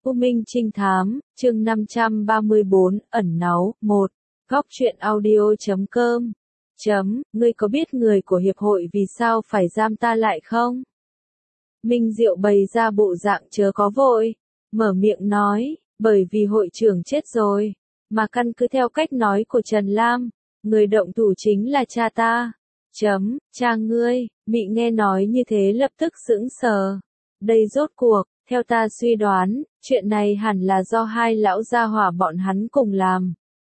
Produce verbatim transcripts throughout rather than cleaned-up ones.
U Minh Trinh Thám, chương năm trăm ba mươi bốn, ẩn náu, một. Góc truyện audio chấm com. Chấm, ngươi có biết người của hiệp hội vì sao phải giam ta lại không? Minh Diệu bày ra bộ dạng chớ có vội, mở miệng nói, bởi vì hội trưởng chết rồi, mà căn cứ theo cách nói của Trần Lam, người động thủ chính là cha ta. Chấm, cha ngươi. Mị nghe nói như thế lập tức sững sờ. Đây rốt cuộc, theo ta suy đoán, chuyện này hẳn là do hai lão gia hỏa bọn hắn cùng làm.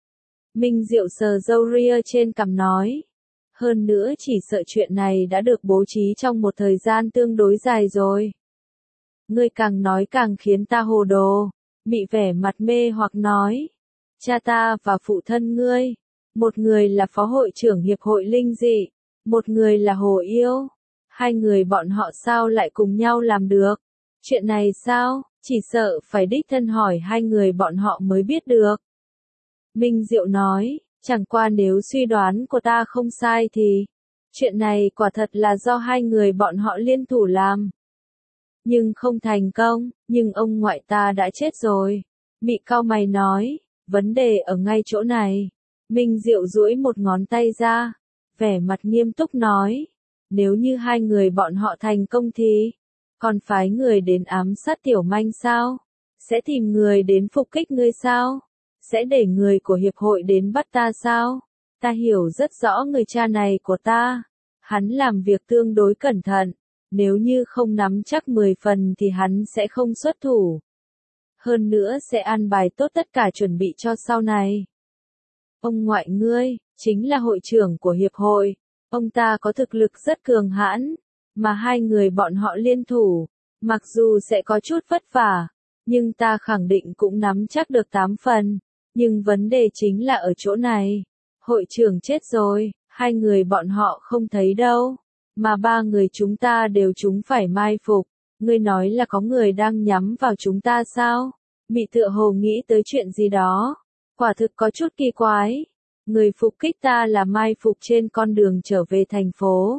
Minh Diệu sờ râu ria trên cằm nói. Hơn nữa chỉ sợ chuyện này đã được bố trí trong một thời gian tương đối dài rồi. Ngươi càng nói càng khiến ta hồ đồ. Mị vẻ mặt mê hoặc nói. Cha ta và phụ thân ngươi, một người là phó hội trưởng hiệp hội linh dị, một người là Hồ Yêu. Hai người bọn họ sao lại cùng nhau làm được? Chuyện này sao? Chỉ sợ phải đích thân hỏi hai người bọn họ mới biết được. Minh Diệu nói, chẳng qua nếu suy đoán của ta không sai thì, chuyện này quả thật là do hai người bọn họ liên thủ làm. Nhưng không thành công, nhưng ông ngoại ta đã chết rồi. Mị cau mày nói, vấn đề ở ngay chỗ này. Minh Diệu duỗi một ngón tay ra, vẻ mặt nghiêm túc nói, nếu như hai người bọn họ thành công thì, còn phái người đến ám sát Tiểu Manh sao? Sẽ tìm người đến phục kích ngươi sao? Sẽ để người của hiệp hội đến bắt ta sao? Ta hiểu rất rõ người cha này của ta. Hắn làm việc tương đối cẩn thận. Nếu như không nắm chắc mười phần thì hắn sẽ không xuất thủ. Hơn nữa sẽ an bài tốt tất cả chuẩn bị cho sau này. Ông ngoại ngươi, chính là hội trưởng của hiệp hội. Ông ta có thực lực rất cường hãn. Mà hai người bọn họ liên thủ, mặc dù sẽ có chút vất vả, nhưng ta khẳng định cũng nắm chắc được tám phần. Nhưng vấn đề chính là ở chỗ này. Hội trưởng chết rồi, hai người bọn họ không thấy đâu. Mà ba người chúng ta đều chúng phải mai phục. Ngươi nói là có người đang nhắm vào chúng ta sao? Mị tựa hồ nghĩ tới chuyện gì đó. Quả thực có chút kỳ quái. Người phục kích ta là mai phục trên con đường trở về thành phố.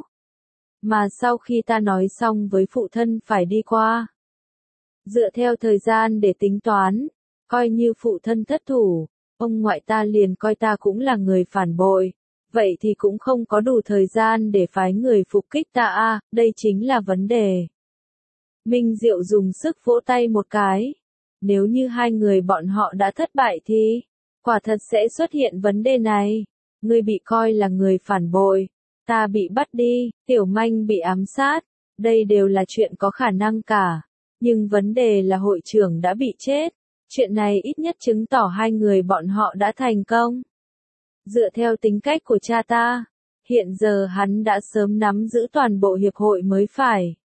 Mà sau khi ta nói xong với phụ thân phải đi qua. Dựa theo thời gian để tính toán, coi như phụ thân thất thủ, ông ngoại ta liền coi ta cũng là người phản bội. Vậy thì cũng không có đủ thời gian để phái người phục kích ta à, đây chính là vấn đề. Minh Diệu dùng sức vỗ tay một cái. Nếu như hai người bọn họ đã thất bại thì, quả thật sẽ xuất hiện vấn đề này. Ngươi bị coi là người phản bội. Ta bị bắt đi, Tiểu Manh bị ám sát, đây đều là chuyện có khả năng cả. Nhưng vấn đề là hội trưởng đã bị chết. Chuyện này ít nhất chứng tỏ hai người bọn họ đã thành công. Dựa theo tính cách của cha ta, hiện giờ hắn đã sớm nắm giữ toàn bộ hiệp hội mới phải.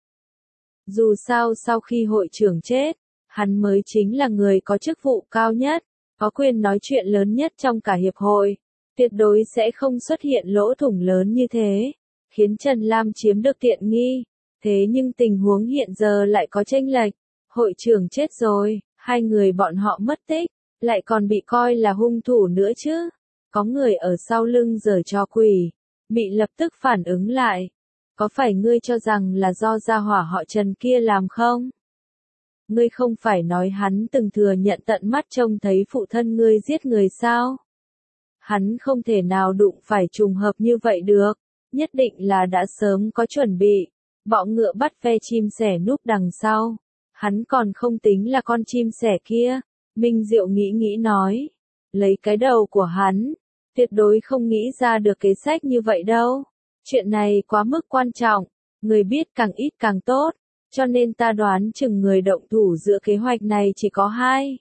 Dù sao sau khi hội trưởng chết, hắn mới chính là người có chức vụ cao nhất, có quyền nói chuyện lớn nhất trong cả hiệp hội. Tuyệt đối sẽ không xuất hiện lỗ thủng lớn như thế, khiến Trần Lam chiếm được tiện nghi. Thế nhưng tình huống hiện giờ lại có chênh lệch, hội trưởng chết rồi, hai người bọn họ mất tích, lại còn bị coi là hung thủ nữa chứ. Có người ở sau lưng giở trò quỷ. Mị lập tức phản ứng lại. Có phải ngươi cho rằng là do gia hỏa họ Trần kia làm không? Ngươi không phải nói hắn từng thừa nhận tận mắt trông thấy phụ thân ngươi giết người sao? Hắn không thể nào đụng phải trùng hợp như vậy được, nhất định là đã sớm có chuẩn bị. Bọ ngựa bắt ve chim sẻ núp đằng sau. Hắn còn không tính là con chim sẻ kia. Minh Diệu nghĩ nghĩ nói. Lấy cái đầu của hắn, tuyệt đối không nghĩ ra được kế sách như vậy đâu. Chuyện này quá mức quan trọng, người biết càng ít càng tốt, cho nên ta đoán chừng người động thủ giữa kế hoạch này chỉ có hai.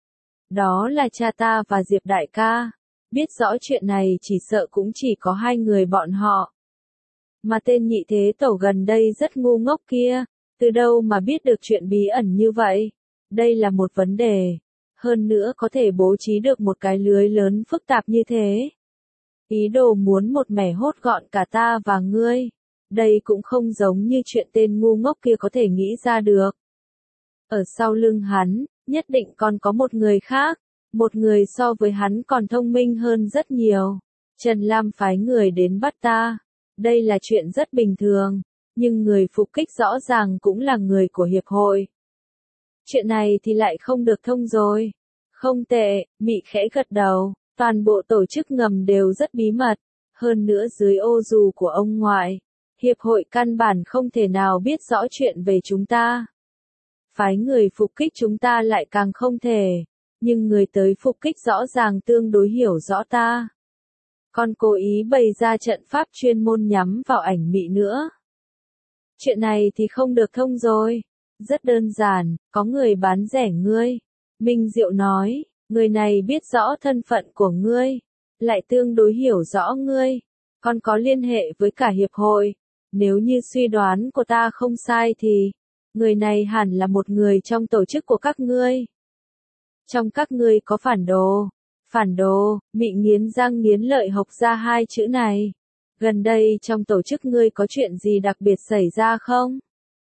Đó là cha ta và Diệp đại ca. Biết rõ chuyện này chỉ sợ cũng chỉ có hai người bọn họ. Mà tên nhị thế tổ gần đây rất ngu ngốc kia, từ đâu mà biết được chuyện bí ẩn như vậy? Đây là một vấn đề. Hơn nữa có thể bố trí được một cái lưới lớn phức tạp như thế. Ý đồ muốn một mẻ hốt gọn cả ta và ngươi. Đây cũng không giống như chuyện tên ngu ngốc kia có thể nghĩ ra được. Ở sau lưng hắn, nhất định còn có một người khác. Một người so với hắn còn thông minh hơn rất nhiều. Trần Lam phái người đến bắt ta. Đây là chuyện rất bình thường. Nhưng người phục kích rõ ràng cũng là người của hiệp hội. Chuyện này thì lại không được thông rồi. Không tệ, Mị khẽ gật đầu, toàn bộ tổ chức ngầm đều rất bí mật, hơn nữa dưới ô dù của ông ngoại, hiệp hội căn bản không thể nào biết rõ chuyện về chúng ta. Phái người phục kích chúng ta lại càng không thể, nhưng người tới phục kích rõ ràng tương đối hiểu rõ ta. Còn cố ý bày ra trận pháp chuyên môn nhắm vào ảnh Mị nữa. Chuyện này thì không được thông rồi. Rất đơn giản, có người bán rẻ ngươi. Minh Diệu nói, người này biết rõ thân phận của ngươi, lại tương đối hiểu rõ ngươi, còn có liên hệ với cả hiệp hội. Nếu như suy đoán của ta không sai thì, người này hẳn là một người trong tổ chức của các ngươi. Trong các ngươi có phản đồ. Phản đồ, Mị nghiến răng nghiến lợi học ra hai chữ này. Gần đây trong tổ chức ngươi có chuyện gì đặc biệt xảy ra không?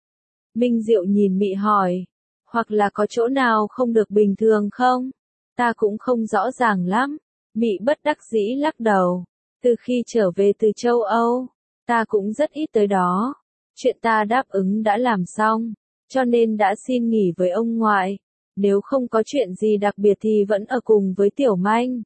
Minh Diệu nhìn Mị hỏi, hoặc là có chỗ nào không được bình thường không? Ta cũng không rõ ràng lắm. Mị bất đắc dĩ lắc đầu. Từ khi trở về từ châu Âu, ta cũng rất ít tới đó. Chuyện ta đáp ứng đã làm xong, cho nên đã xin nghỉ với ông ngoại. Nếu không có chuyện gì đặc biệt thì vẫn ở cùng với Tiểu Manh.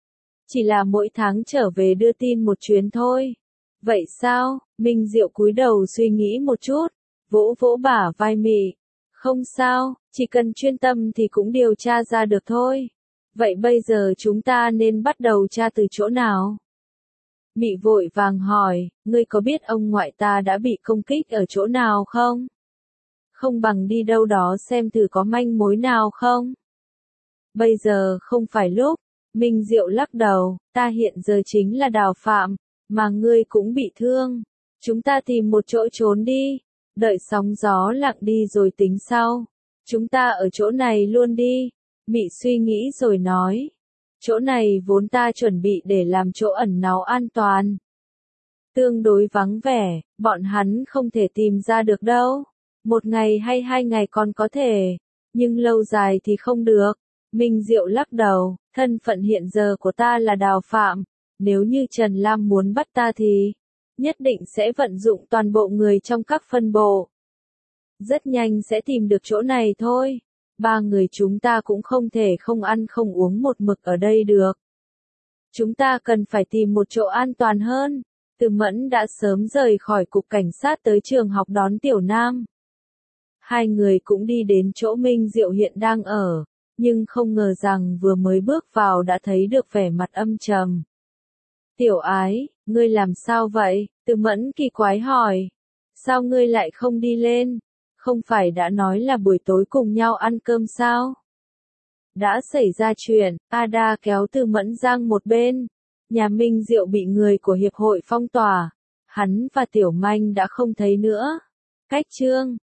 Chỉ là mỗi tháng trở về đưa tin một chuyến thôi. Vậy sao? Minh Diệu cúi đầu suy nghĩ một chút, vỗ vỗ bả vai Mị. Không sao, chỉ cần chuyên tâm thì cũng điều tra ra được thôi. Vậy bây giờ chúng ta nên bắt đầu tra từ chỗ nào? Mị vội vàng hỏi, ngươi có biết ông ngoại ta đã bị công kích ở chỗ nào không? Không bằng đi đâu đó xem thử có manh mối nào không? Bây giờ không phải lúc. Minh Diệu lắc đầu, ta hiện giờ chính là Đào Phạm, mà ngươi cũng bị thương. Chúng ta tìm một chỗ trốn đi, đợi sóng gió lặng đi rồi tính sau. Chúng ta ở chỗ này luôn đi. Mị suy nghĩ rồi nói. Chỗ này vốn ta chuẩn bị để làm chỗ ẩn náu an toàn. Tương đối vắng vẻ, bọn hắn không thể tìm ra được đâu. Một ngày hay hai ngày còn có thể, nhưng lâu dài thì không được. Minh Diệu lắc đầu, thân phận hiện giờ của ta là Đào Phạm. Nếu như Trần Lam muốn bắt ta thì, nhất định sẽ vận dụng toàn bộ người trong các phân bộ. Rất nhanh sẽ tìm được chỗ này thôi. Ba người chúng ta cũng không thể không ăn không uống một mực ở đây được. Chúng ta cần phải tìm một chỗ an toàn hơn. Từ Mẫn đã sớm rời khỏi cục cảnh sát tới trường học đón Tiểu Nam. Hai người cũng đi đến chỗ Minh Diệu hiện đang ở, nhưng không ngờ rằng vừa mới bước vào đã thấy được vẻ mặt âm trầm. Tiểu Ái, ngươi làm sao vậy? Từ Mẫn kỳ quái hỏi. Sao ngươi lại không đi lên? Không phải đã nói là buổi tối cùng nhau ăn cơm sao? Đã xảy ra chuyện, Ada kéo Từ Mẫn sang một bên. Nhà Minh Diệu bị người của hiệp hội phong tỏa. Hắn và Tiểu Manh đã không thấy nữa. Cách chương